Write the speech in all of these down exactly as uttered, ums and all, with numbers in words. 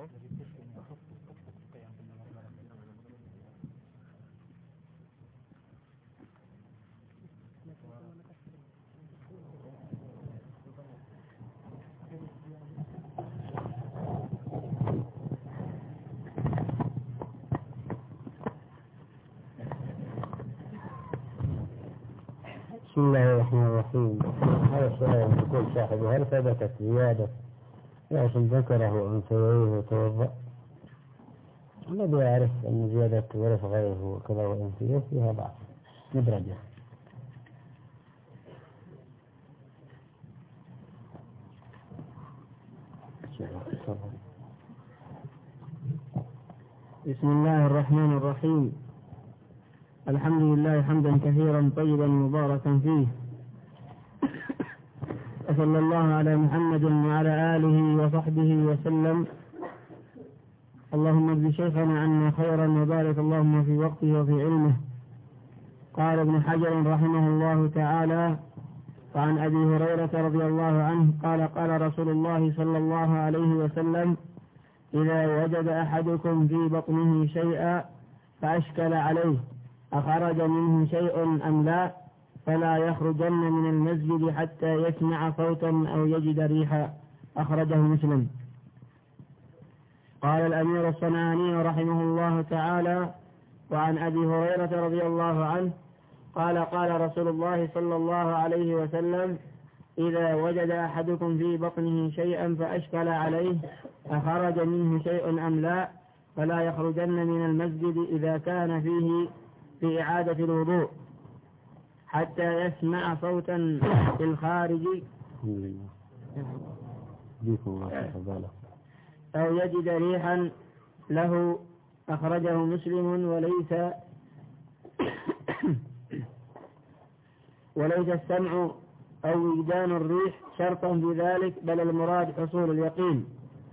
بسم الله الرحمن الرحيم. هذا السؤال يقول صاحبه: هل ثبتت زيادة غسل ذكره أنثيه وتوضأ؟ الذي يعرف أن زيادة ورث غيره وكذا وأنثيه فيها ضعف مدرجة. بسم الله الرحمن الرحيم. الحمد لله حمدا كثيرا طيبا مباركا فيه، وصلى الله على محمد وعلى آله وصحبه وسلم. اللهم اجز شيخنا عنا خيرا وبارك اللهم في وقته وفي علمه. قال ابن حجر رحمه الله تعالى: وعن أبي هريرة رضي الله عنه قال: قال رسول الله صلى الله عليه وسلم: إذا وجد أحدكم في بطنه شيئا فأشكل عليه أخرج منه شيء أم لا فلا يخرجن من المسجد حتى يسمع صوتا أو يجد ريحا. أخرجه مسلم. قال الأمير الصنعاني رحمه الله تعالى: وعن أبي هريرة رضي الله عنه قال: قال رسول الله صلى الله عليه وسلم: إذا وجد أحدكم في بطنه شيئا فأشكل عليه أخرج منه شيء أم لا فلا يخرجن من المسجد إذا كان فيه في إعادة الوضوء حتى يسمع صوتا في الخارج أو يجد ريحا له. أخرجه مسلم. وليس وليس السمع أو وجدان الريح شرطا في ذلك، بل المراد حصول اليقين.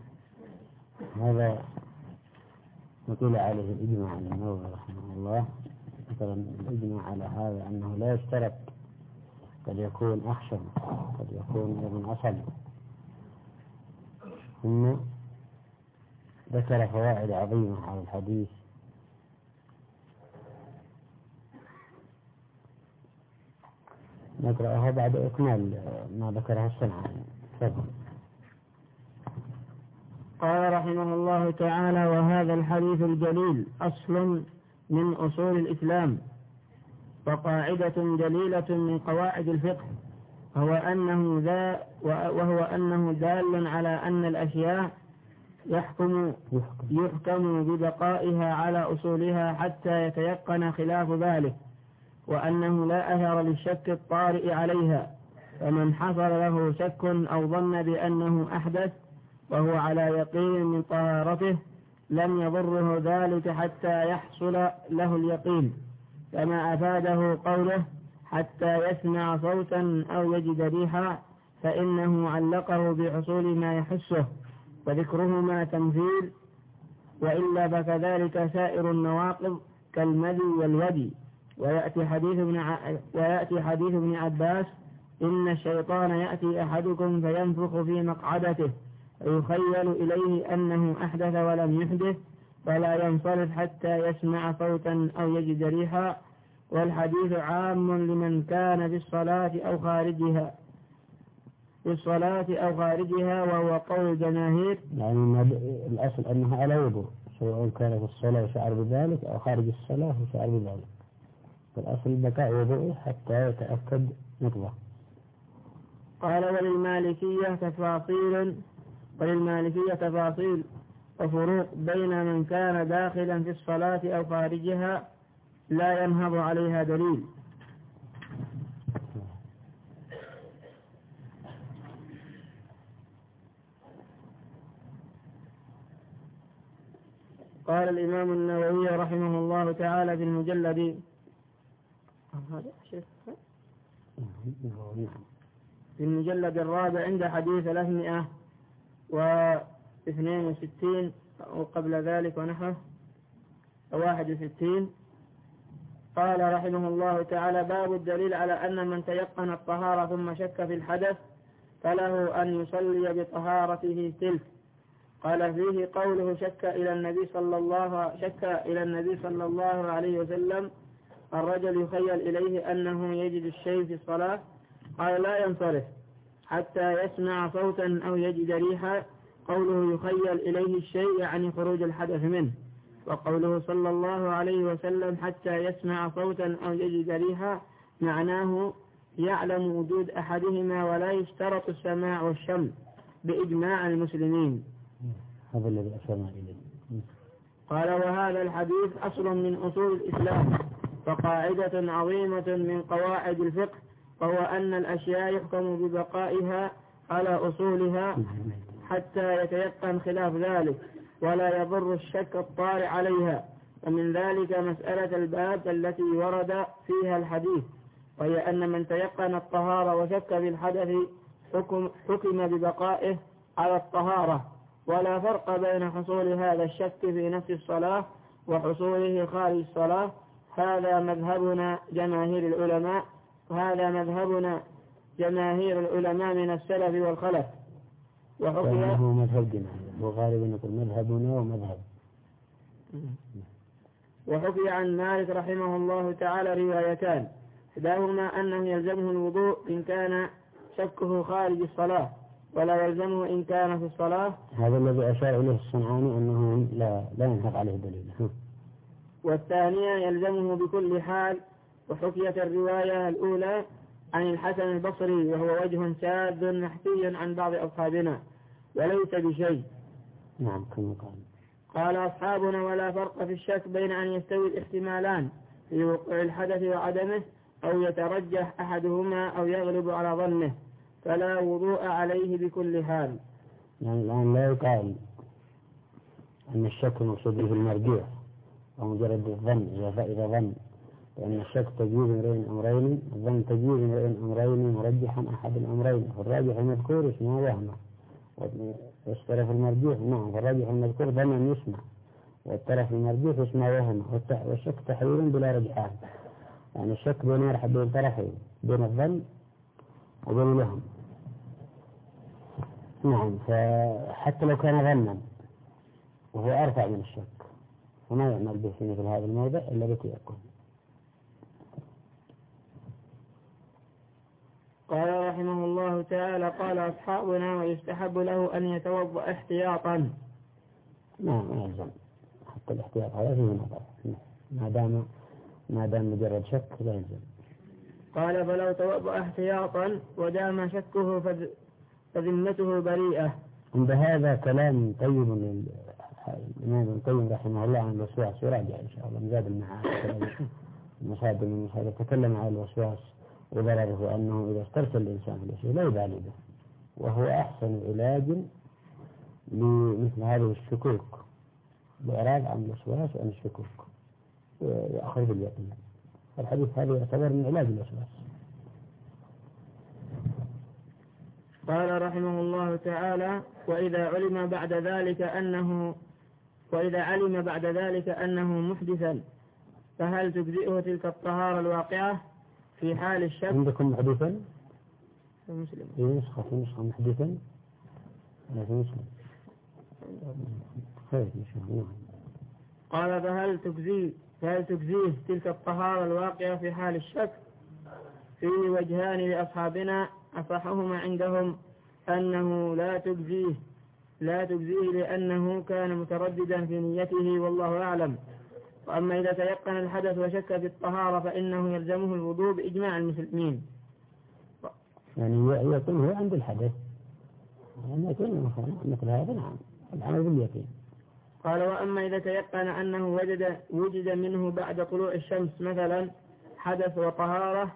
هذا نقول عليه الإجماع عن النووي رحمه الله. مثلا الإجماع على هذا أنه لا يشترط، قد يكون أخشن، قد يكون من أصل. ثم ذكر فوائد عظيمة على الحديث. نقرأها بعد إكمال ما ذكره الصنعاني. تفضل. قال رحمه الله تعالى: وهذا الحديث الجليل أصل من أصول الإسلام وقاعدة جليلة من قواعد الفقه، وهو أنه ذا وهو أنه دال على أن الأشياء يحكم يحكم ببقائها على أصولها حتى يتيقن خلاف ذلك، وأنه لا أثر للشك الطارئ عليها. فمن حصل له شك أو ظن بأنه أحدث وهو على يقين من طهارته لم يضره ذلك حتى يحصل له اليقين، كما أفاده قوله: حتى يسمع صوتا أو يجد ريحا، فإنه علقه بحصول ما يحسه وذكرهما تمثيل، وإلا فكذلك سائر النواقض كالمذي والودي. ويأتي حديث ابن ع... ويأتي حديث ابن عباس: إن الشيطان يأتي أحدكم فينفخ في مقعدته ويخيل إليه أنه أحدث ولم يحدث فلا ينصرف حتى يسمع صوتا أو يجد ريحا. والحديث عام لمن كان في الصلاة أو خارجها في الصلاة أو خارجها وهو قول الجماهير. يعني الأصل أنها على وضوء، سواء كان في الصلاة وشعر بذلك أو خارج الصلاة وشعر بذلك، فالأصل بقاء وضوء حتى يتأكد نقضه. قال: وللمالكية تفاصيل وللمالكية تفاصيل وفروق بين من كان داخلا في الصلاة أو خارجها لا ينهض عليها دليل. قال الإمام النووي رحمه الله تعالى في المجلد في المجلد الرابع عند حديث ثلاثمائة واثنين وستين وقبل ذلك ونحوه واحد وستين، قال رحمه الله تعالى: باب الدليل على أن من تيقن الطهارة ثم شك في الحدث فله أن يصلي بطهارته تلك، قال فيه قوله شك إلى النبي صلى الله شك إلى النبي صلى الله عليه وسلم الرجل يخيل إليه أنه يجد الشيء في الصلاة، قال لا ينصرف حتى يسمع صوتا أو يجد ريحا. قوله يخيل إليه الشيء يعني خروج الحدث منه، وقوله صلى الله عليه وسلم حتى يسمع صوتا أو يجد ريحا معناه يعلم وجود أحدهما ولا يشترط السماع والشم بإجماع المسلمين. هذا الذي أشرنا إليه. قال وهذا الحديث أصل من أصول الإسلام وقاعدة عظيمة من قواعد الفقه، وهو أن الأشياء يحكم ببقائها على أصولها حتى يتيقن خلاف ذلك ولا يضر الشك الطارئ عليها. ومن ذلك مسألة الباب التي ورد فيها الحديث، وهي أن من تيقن الطهارة وشك بالحدث حكم, حكم ببقائه على الطهارة، ولا فرق بين حصول هذا الشك في نفس الصلاة وحصوله خارج الصلاة. هذا مذهبنا جماهير العلماء وهذا مذهبنا جماهير العلماء من السلف والخلف. وحكي هو مذهبنا وغالبا نقول مذهبنا ومذهب. وحكي عن مالك رحمه الله تعالى روايتان، إحداهما أنه يلزمه الوضوء إن كان شكه خارج الصلاة ولا يلزمه إن كان في الصلاة. هذا الذي أشار إليه الصنعاني أنه لا لا ينهض عليه دليل. والثانية يلزمه بكل حال. وحكيت الرواية الأولى عن الحسن البصري وهو وجه شاذ نحكي عن بعض أصحابنا وليس بشيء. نعم كما قال. قال أصحابنا ولا فرق في الشك بين أن يستوي الاحتمالان في وقوع الحدث وعدمه أو يترجح أحدهما أو يغلب على ظنه، فلا وضوء عليه بكل حال. يعني الآن لا يقال أن الشك مقصود به المرجوح أو مجرد الظن إذا فإذا ظن، لأن الشك تجويز امرين أمرين، الظن تجويز امرين أمرين مرجحا أحد الأمرين، فالراجح المذكور اسمه وهمه، والطرف المرجوح نعم فالراجح المذكور ظنا يسمع، والطرف المرجوح اسمه وهمه، والشك تحويل بلا رجحان، يعني الشك بين مرحب بين طرفين بين الظن وبين الوهم. نعم فحتى لو كان ظنا وهو أرفع من الشك وما يعمل به في مثل هذا الموضع إلا بتيقن. قال رحمه الله تعالى قال أصحابنا ويستحب له أن يتوضأ احتياطا. نعم ما يلزم حتى الاحتياط هذا فيه نظر، ما دام ما دام مجرد شك لا يلزم. قال فلو توضأ احتياطا ودام شكه فذمته بريئة. عند هذا كلام طيب من الإمام ابن القيم رحمه الله عن الوسواس، وراجع إن شاء الله مزاد المعاد المصادر من المصادر تكلم عن الوسواس وضرره أنه إذا استرسل الإنسان في الأشياء لا يبالي به، وهو أحسن علاج لمثل هذه الشكوك، الإعراض عن الوسواس وعن الشكوك ويأخذ باليقين. الحديث هذا يعتبر من علاج الوسواس. قال رحمه الله تعالى وإذا علم بعد ذلك أنه وإذا علم بعد ذلك أنه محدثا فهل تجزئه تلك الطهارة الواقعة في حال الشك؟ عندكم محدثا؟ في مسلم. في نسخة في نسخة محدثا؟ لا في مسلم. خير إن شاء الله. قال فهل تجزي فهل تجزيه تلك الطهارة الواقعة في حال الشك؟ في وجهان لأصحابنا، أصحهما عندهم أنه لا تجزيه لا تجزيه لأنه كان مترددا في نيته والله أعلم. وأما إذا تيقن الحدث وشك في الطهارة فإنه يلزمه الوضوء بإجماع المسلمين. يعني يكون هو عند الحدث يعني يكون مثل هذا نعم العمل باليقين. قال وأما إذا تيقن أنه وجد وجد منه بعد طلوع الشمس مثلا حدث وطهارة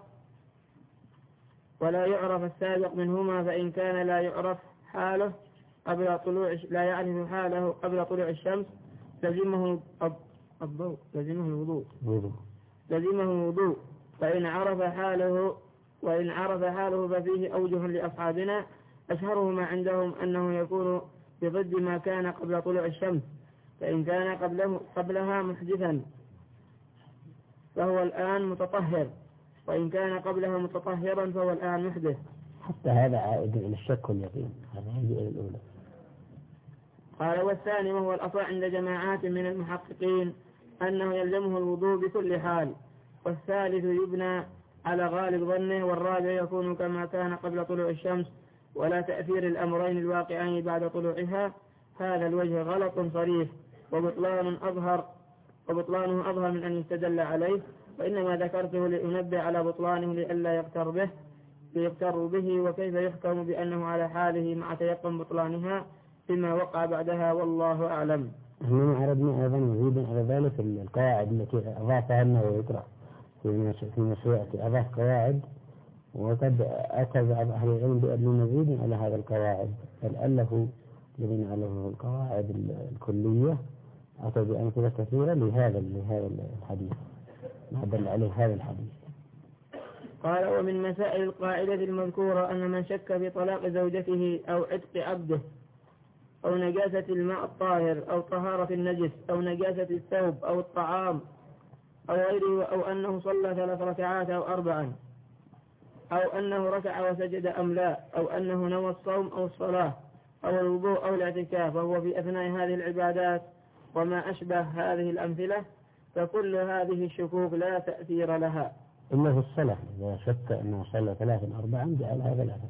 ولا يعرف السابق منهما، فإن كان لا يعرف حاله قبل طلوع لا يعرف حاله قبل طلوع الشمس لزمه الضوء لزمه الوضوء لزمه الوضوء فإن عرف حاله وإن عرف حاله ففيه أوجه لأصحابنا، أشهرهما عندهم أنه يكون بضد ما كان قبل طلوع الشمس، فإن كان قبله قبلها محدثا فهو الآن متطهر، وإن كان قبلها متطهرا فهو الآن محدث. حتى هذا عائد إلى الشك واليقين، هذا يجي إلى الأولى. قال والثاني وهو الأصح عند جماعات من المحققين أنه يلزمه الوضوء بكل حال، والثالث يبنى على غالب ظنه، والرابع يكون كما كان قبل طلوع الشمس ولا تأثير الأمرين الواقعين بعد طلوعها. هذا الوجه غلط صريح وبطلان أظهر وبطلانه أظهر من أن يستدل عليه، وإنما ذكرته لأنبه على بطلانه لئلا يغتر به ليغتر به وكيف يحكم بأنه على حاله مع تيقن بطلانها فيما وقع بعدها، والله أعلم. إنما عرضنا أيضا مزيدا على ذلك القواعد التي أضافها النووي يقرأ في مشروعة، أضاف قواعد وقد أتى بعض أهل العلم بمزيد على هذا القواعد، بل ألفوا الذين ألفوا القواعد الكلية أتوا بأمثلة كثيرة لهذا لهذا الحديث ما دل عليه هذا الحديث. قال ومن مسائل القاعدة المذكورة أن من شك في طلاق زوجته أو عتق عبده أو نجاسة الماء الطاهر أو طهارة النجس أو نجاسة الثوب أو الطعام أو غيره، أو أنه صلى ثلاث ركعات أو أربعا، أو أنه ركع وسجد أم لا، أو أنه نوى الصوم أو الصلاة أو الوضوء أو الاعتكاف وهو في أثناء هذه العبادات وما أشبه هذه الأمثلة، فكل هذه الشكوك لا تأثير لها إلا في الصلاة، إذا شك أنه صلى ثلاثا أربعا جعلها ثلاثا.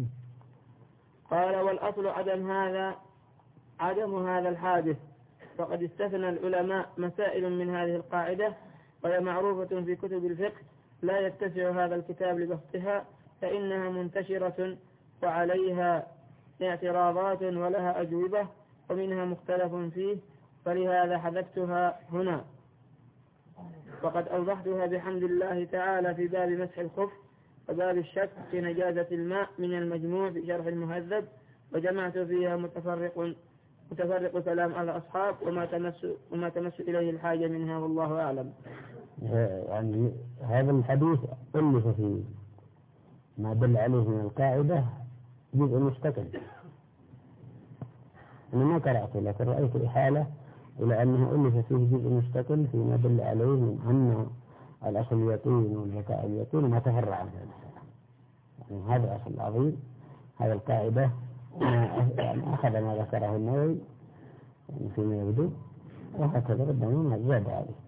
قال والأصل عدم هذا عدم هذا الحادث، فقد استثنى العلماء مسائل من هذه القاعدة وهي معروفة في كتب الفقه، لا يتسع هذا الكتاب لبسطها فإنها منتشرة وعليها اعتراضات ولها أجوبة ومنها مختلف فيه، فلهذا حذفتها هنا، وقد أوضحتها بحمد الله تعالى في باب مسح الخف وباب الشك في نجاسة الماء من المجموع في شرح المهذب، وجمعت فيها متفرق متفرق كلام على الأصحاب وما تمس وما تمس إليه الحاجة منها، والله أعلم. يعني هذا الحديث ألف في ما دل عليه من القاعدة جزء مستقل، أنا ما قرأته لكن رأيت إحالة إلى أنه ألف فيه جزء مستقل فيما دل عليه من أن الأصل اليقين والبقاء اليقين ما تفرع عن ذلك. يعني هذا أصل عظيم، هذا القاعدة يعني أخذ ما ذكره النووي يعني فيما يبدو، وهكذا ربما ما زاد عليه.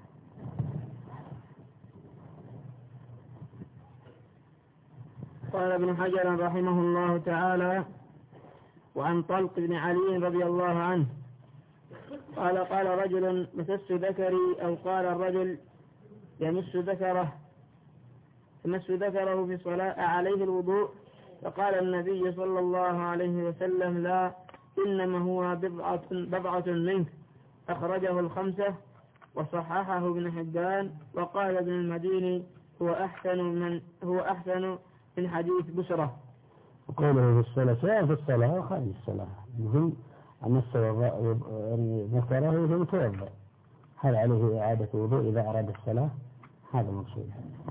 قال ابن حجر رحمه الله تعالى وعن طلق بن علي رضي الله عنه قال قال رجل مسست ذكري، أو قال الرجل يمس ذكره يمس ذكره في صلاة عليه الوضوء، فقال النبي صلى الله عليه وسلم لا، إنما هو بضعة, بضعة منك. أخرجه الخمسة وصححه ابن حبان، وقال ابن المديني هو أحسن من هو أحسن من حديث بشرة. وقوله في الصلاة سواء في الصلاة وخارج الصلاة مهم أن يعني ذكره ثم توضأ، هل عليه إعادة وضوء إذا أراد الصلاة؟ هذا مقصود.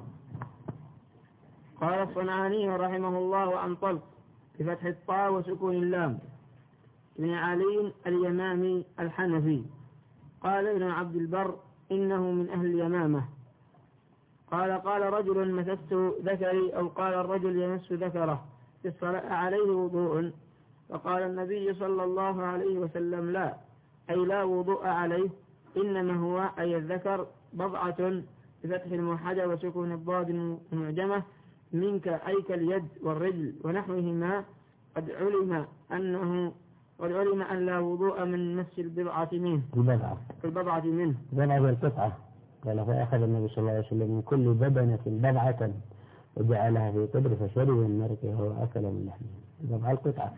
قال الصنعاني رحمه الله عن طلق بفتح الطاء وسكون اللام ابن علي اليمامي الحنفي، قال ابن عبد البر إنه من أهل اليمامة. قال قال رجل مسست ذكري، أو قال الرجل يمس ذكره في الصلاة عليه وضوء، فقال النبي صلى الله عليه وسلم لا، أي لا وضوء عليه، إنما هو أي الذكر بضعة بفتح الموحدة وسكون الضاد المعجمة منك، أي كاليد والرجل ونحوهما، قد علم أنه قد علم أن لا وضوء من مس البضعة منه البضعة البضعة منه البضعة والقطعة. قال فأخذ النبي صلى الله عليه وسلم من كل بدنة بضعة وجعلها في قدر فشرب من مرقه وأكل من لحمه. البضعة القطعة.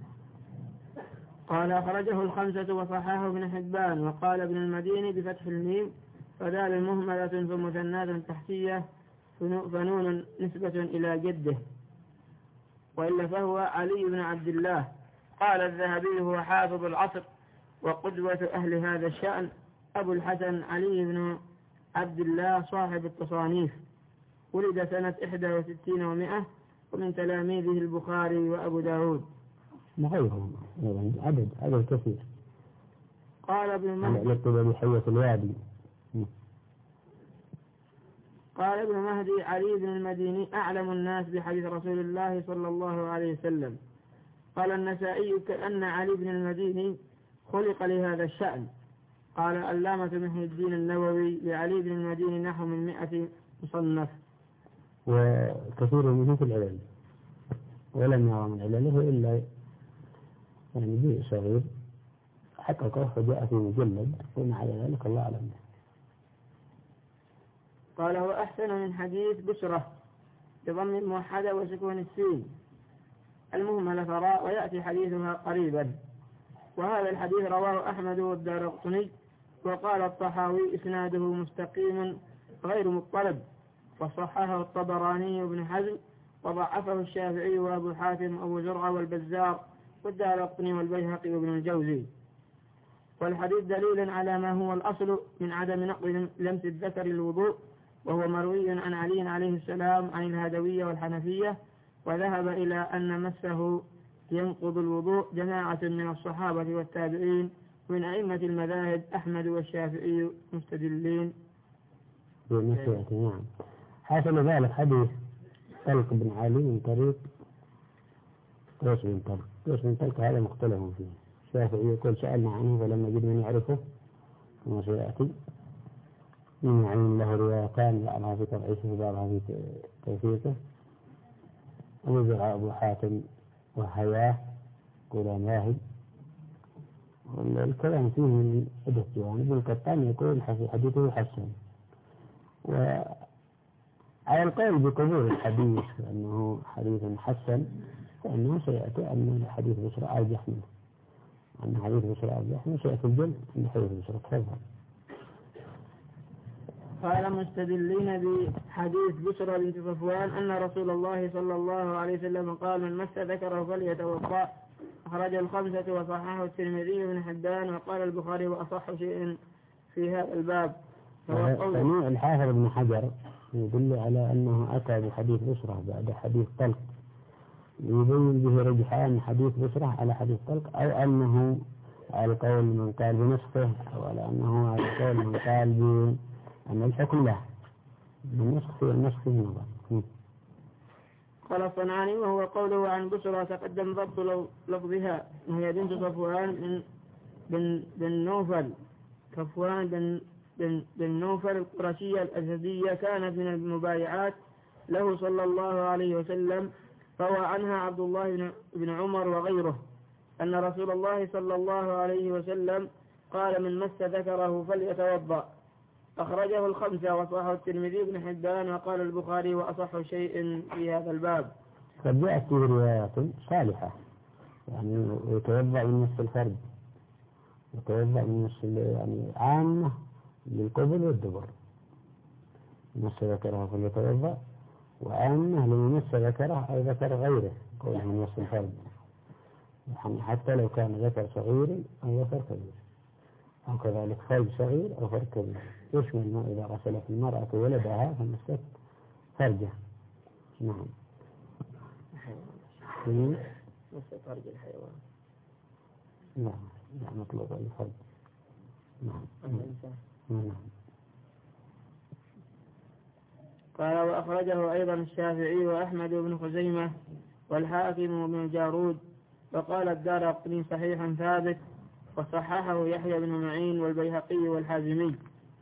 قال أخرجه الخمسة وصححه ابن حبان، وقال ابن المديني بفتح الميم فدال مهملة فمثنات تحتية فنون نسبة إلى جده، وإلا فهو علي بن عبد الله. قال الذهبي هو حافظ العصر وقدوة أهل هذا الشأن، أبو الحسن علي بن عبد الله صاحب التصانيف، ولد سنة إحدى وستين ومئة، ومن تلاميذه البخاري وأبو داود وغيرهم عدد عدد كثير. قال ابن مهدي لقب بحية الوادي. قال ابن مهدي علي بن المديني أعلم الناس بحديث رسول الله صلى الله عليه وسلم. قال النسائي كأن علي بن المديني خلق لهذا الشأن. قال علامة محي الدين النووي لعلي بن المديني نحو من مئة مصنف. وكثير منه في العلل، ولم يرى من علله إلا يعني جزء صغير حققه فجاء في مجلد، ومع ذلك الله أعلم. قال هو أحسن من حديث بشرة بضم الموحدة وسكون السين المهملة فراء، ويأتي حديثها قريبا. وهذا الحديث رواه أحمد والدارقطني، وقال الطحاوي إسناده مستقيم غير مضطرب، وصححه الطبراني وابن حزم، وضعفه الشافعي وأبو حاتم وأبو زرعة والبزار والدارقطني والبيهقي وابن الجوزي. والحديث دليل على ما هو الأصل من عدم نقض لمس الذكر للوضوء، وهو مروي عن علي عليه السلام عن الهادوية والحنفية، وذهب إلى أن مسه ينقض الوضوء جماعة من الصحابة والتابعين من أئمة المذاهب أحمد والشافعي مستدلين. نعم. حصل ذلك حديث طلق بن علي من طريق قيس بن طلق. قيس بن طلق هذا مختلف فيه. الشافعي يقول سألنا عنه فلم نجد من يعرفه كما سيأتي، من عين له روايتان، بعضها في تضعيفه وبعضها في توثيقه. وزرع أبو حاتم وهياه يقول ماهي. والكلام فيه من عدة جوانب. القطان يقول حديثه حسن. وعلى القول بقبول الحديث أنه حديث حسن، فإنه سيأتي أن حديث بشرى أرجح منه، أن حديث بشرى أرجح منه سيأتي الجل أن حديث بشرى تفضل. قال مستدلين بحديث بشرى بنت صفوان أن رسول الله صلى الله عليه وسلم قال من مس ذكره فليتوضأ. أخرج الخمسة وصححه الترمذي بن حبان، وقال البخاري وأصح شيء في هذا الباب. فنوع الحافظ بن حجر يدل على أنه أتى بحديث بشرى بعد حديث طلق، يبين به رجحان حديث بشرى على حديث طلق، أو أنه على قول من قال بنسخه، أو على أنه على قول من قال بأن الحكم له النسخ في النسخ في النظر. قال الصنعاني وهو قوله عن بشرى تقدم ضبط لفظها، وهي بنت صفوان بن بن بن نوفل صفوان بن بن بن نوفل القرشية الأسدية، كانت من المبايعات له صلى الله عليه وسلم. روى عنها عبد الله بن عمر وغيره أن رسول الله صلى الله عليه وسلم قال من مس ذكره فليتوضأ. أخرجه الخمسة وصححه الترمذي بن حبان، وقال البخاري وأصح شيء في هذا الباب. قد جاءت فيه روايات صالحة، يعني يتوضأ من مس الفرد، يتوضأ من مس يعني عامة للقبل والدبر. مس ذكره فليتوضأ، وعامة لمن مس ذكره أو ذكر غيره قوله من مس الفرد، يعني حتى لو كان ذكر صغير أو ذكر كبير، أو كذلك فرج صغير أو فرج كبير. يشمل ما إذا غسلت المرأة ولدها فمست فرجه. نعم. مست فرج الحيوان. لا لا مطلوب الفرج. نعم. نعم. قال وأخرجه أيضا الشافعي وأحمد بن خزيمة والحاكم وابن الجارود، وقال الدارقطني صحيح ثابت، وصححه يحيى بن معين والبيهقي والحازمي.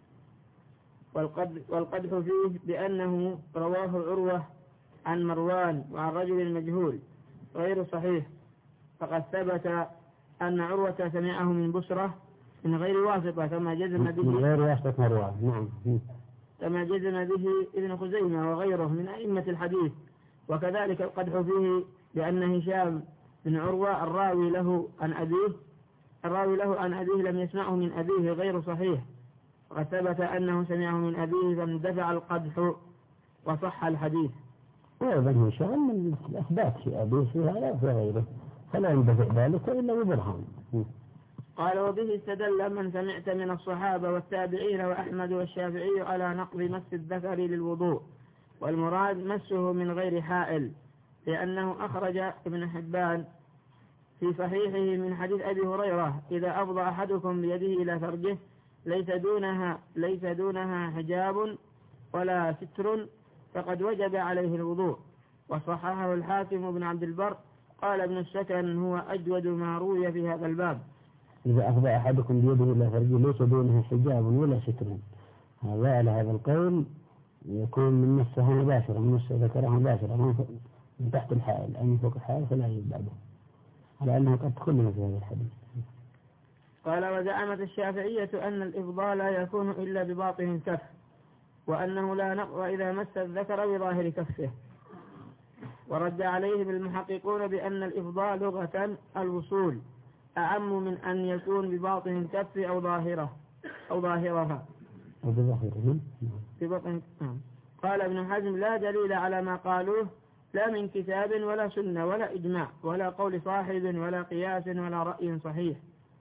والقدح فيه بأنه رواه عروة عن مروان وعن رجل مجهول غير صحيح، فقد ثبت أن عروة سمعه من بشرة من غير واسطة كما جزم به من غير واسطة مروان. نعم. كما جزم به ابن خزيمة وغيره من أئمة الحديث. وكذلك القدح فيه بأن هشام بن عروة الراوي له عن أبيه الراوي له عن أبيه لم يسمعه من أبيه غير صحيح، وقد ثبت أنه سمعه من أبيه فاندفع القدح وصح الحديث. وابن هشام من الأثبات في أبيه في هذا وفي غيره، فلا يندفع ذلك إلا ببرهان. قال وبه استدل من سمعت من الصحابة والتابعين وأحمد والشافعي على نقض مس الذكر للوضوء، والمراد مسه من غير حائل، لأنه أخرج ابن حبان في صحيحه من حديث أبي هريرة إذا أفضى أحدكم بيده إلى فرجه ليس دونها ليس دونها حجاب ولا ستر فقد وجب عليه الوضوء. وصححه الحاكم بن عبد البر. قال ابن السكن هو أجود ما روي في هذا الباب. إذا أفضى أحدكم بيده إلى فرجه ليس دونه حجاب ولا ستر، هذا على هذا القول يكون من مسه مباشرة، من مسه ذكره مباشرة من تحت الحائل، أم فوق الحائل فلا يجب بعده، على أنها قد تكون في هذا الحديث. قال: وزعمت الشافعية أن الإفضاء لا يكون إلا بباطن الكف، وأنه لا نقض إذا مس الذكر بظاهر كفه. ورد عليهم المحققون بأن الإفضاء لغة الوصول أعم من أن يكون بباطن الكف أو ظاهره أو ظاهرها أو بظاهره. بباطن. قال ابن حزم: لا دليل على ما قالوه، لا من كتاب ولا سنة ولا إجماع ولا قول صاحب ولا قياس ولا رأي صحيح.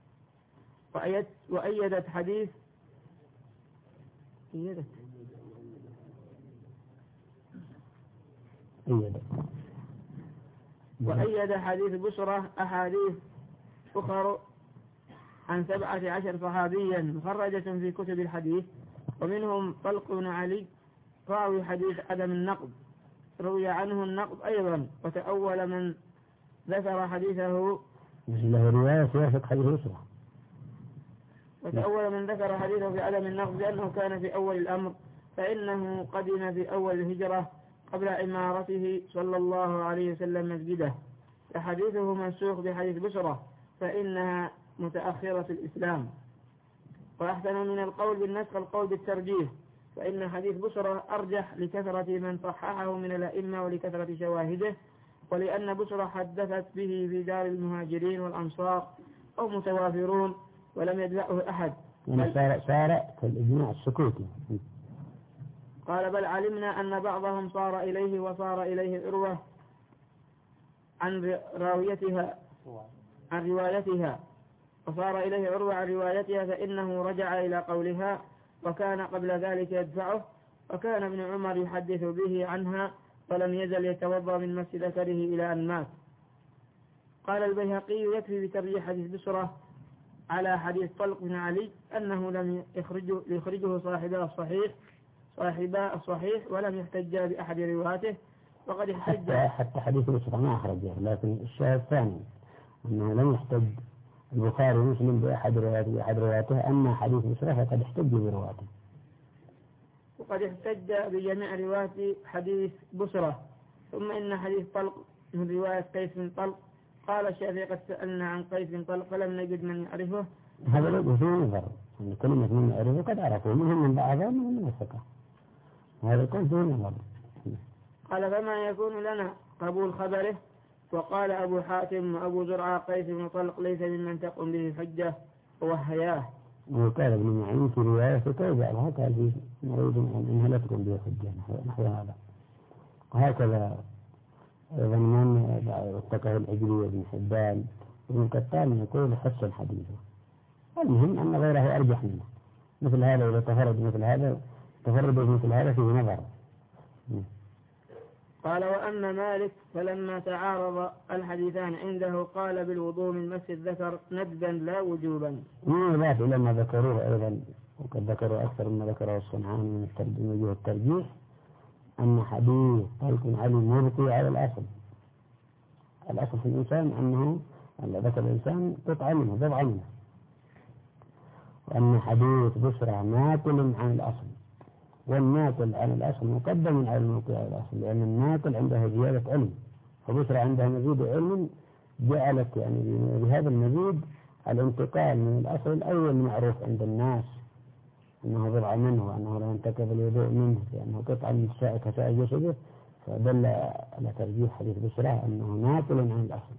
وأيدت حديث أيدت أيدت وأيد حديث بشرة أحاديث أخر عن سبعة عشر صحابيا مخرجة في كتب الحديث، ومنهم طلق بن علي راوي حديث عدم النقض، روي عنه النقض أيضا، وتأول من ذكر حديثه له رواية توافق حديث بشرة، وتأول من ذكر حديثه في عدم النقض لأنه كان في أول الأمر، فإنه قدم في أول الهجرة قبل عمارته صلى الله عليه وسلم مسجده، فحديثه منسوخ بحديث بشرة فإنها متأخرة الإسلام. وأحسن من القول بالنسخ القول بالترجيح، فإن حديث بشرة أرجح لكثرة من صححه من الأئمة ولكثرة شواهده، ولأن بشرة حدثت به في دار المهاجرين والأنصار أو متوافرون ولم يدفعه أحد، يعني صار صار كالإجماع السكوتي. قال: بل علمنا أن بعضهم صار إليه وصار إليه عروة عن راويتها عن روايتها وصار إليه عروة عن روايتها، فإنه رجع إلى قولها، وكان قبل ذلك يدفعه، وكان ابن عمر يحدث به عنها، فلم يزل يتوضأ من مس ذكره إلى أن مات. قال البيهقي: يكفي بترجيح حديث بشرة على حديث طلق بن علي أنه لم يخرجه, يخرجه صاحبا الصحيح صاحبا الصحيح ولم يحتج بأحد رواته، وقد احتج حتى, حتى حديث بشرة ما أخرجه، لكن الشاهد الثاني أنه لم يحتج البخاري ومسلم بأحد رواياته بأحد رواياته، أما حديث بشرة فقد احتج بروايته، وقد احتج بجميع روايات حديث بشرة. ثم إن حديث طلق من رواية قيس بن طلق، قال الشافعي: قد سألنا عن قيس بن طلق فلم نجد من يعرفه. هذا له فيه نظر، أن كلمة من يعرفه قد عرفوا، منهم من بعضهم ومنهم من الثقة، وهذا يكون فيه نظر. قال: فما يكون لنا قبول خبره؟ وقال أبو حاتم وأبو زرعة: قيس بن طلق ليس ممن تقوم به حجة ووهياه. وقال ابن معين في رواية فتوجع هكذا في نريد أنها لا تكون به حجة نحو هذا. وهكذا أيضا من اتقه العجلي وابن حبان وابن كتان يقول حسن حديثه. المهم أن غيره أرجح منه، مثل هذا إذا تفرد مثل هذا تفرد مثل هذا فيه نظر. قال: وأما مالك فلما تعارض الحديثان عنده قال بالوضوء من مس الذكر ندبا لا وجوبا. يضاف إلى ما ذكروه أيضا، وقد ذكروا أكثر مما ذكره الصنعاني من وجوه الترجيح، أن حديث طلق علي مبقي على الأصل. الأصل في الإنسان أنه ذكر الإنسان قطعة منه بضعة منه، وأن حديث بشرى ناقل عن الأصل، والناقل عن الأصل مقدم على الموقع على الأصل، لأن الناقل عنده زيادة علم، فبشرى عندها مزيد علم جعلت يعني بهذا المزيد الانتقال من الأصل الأول معروف عند الناس أنه بضع منه وأنه لا ينتقض الوضوء منه لأنه قطعة من كسائر جسده، فدل على ترجيح حديث بشرى أنه ناقل عن الأصل.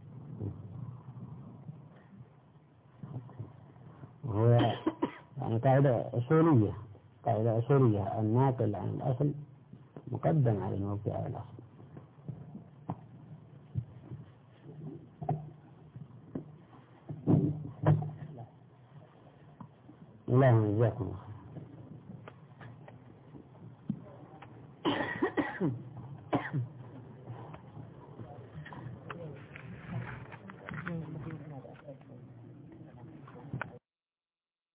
وهو يعني قاعدة أصولية قاعدة أصولية الناقل عن الأصل مقدم على الموقع على الأصل. اللهم يجزاكم الله.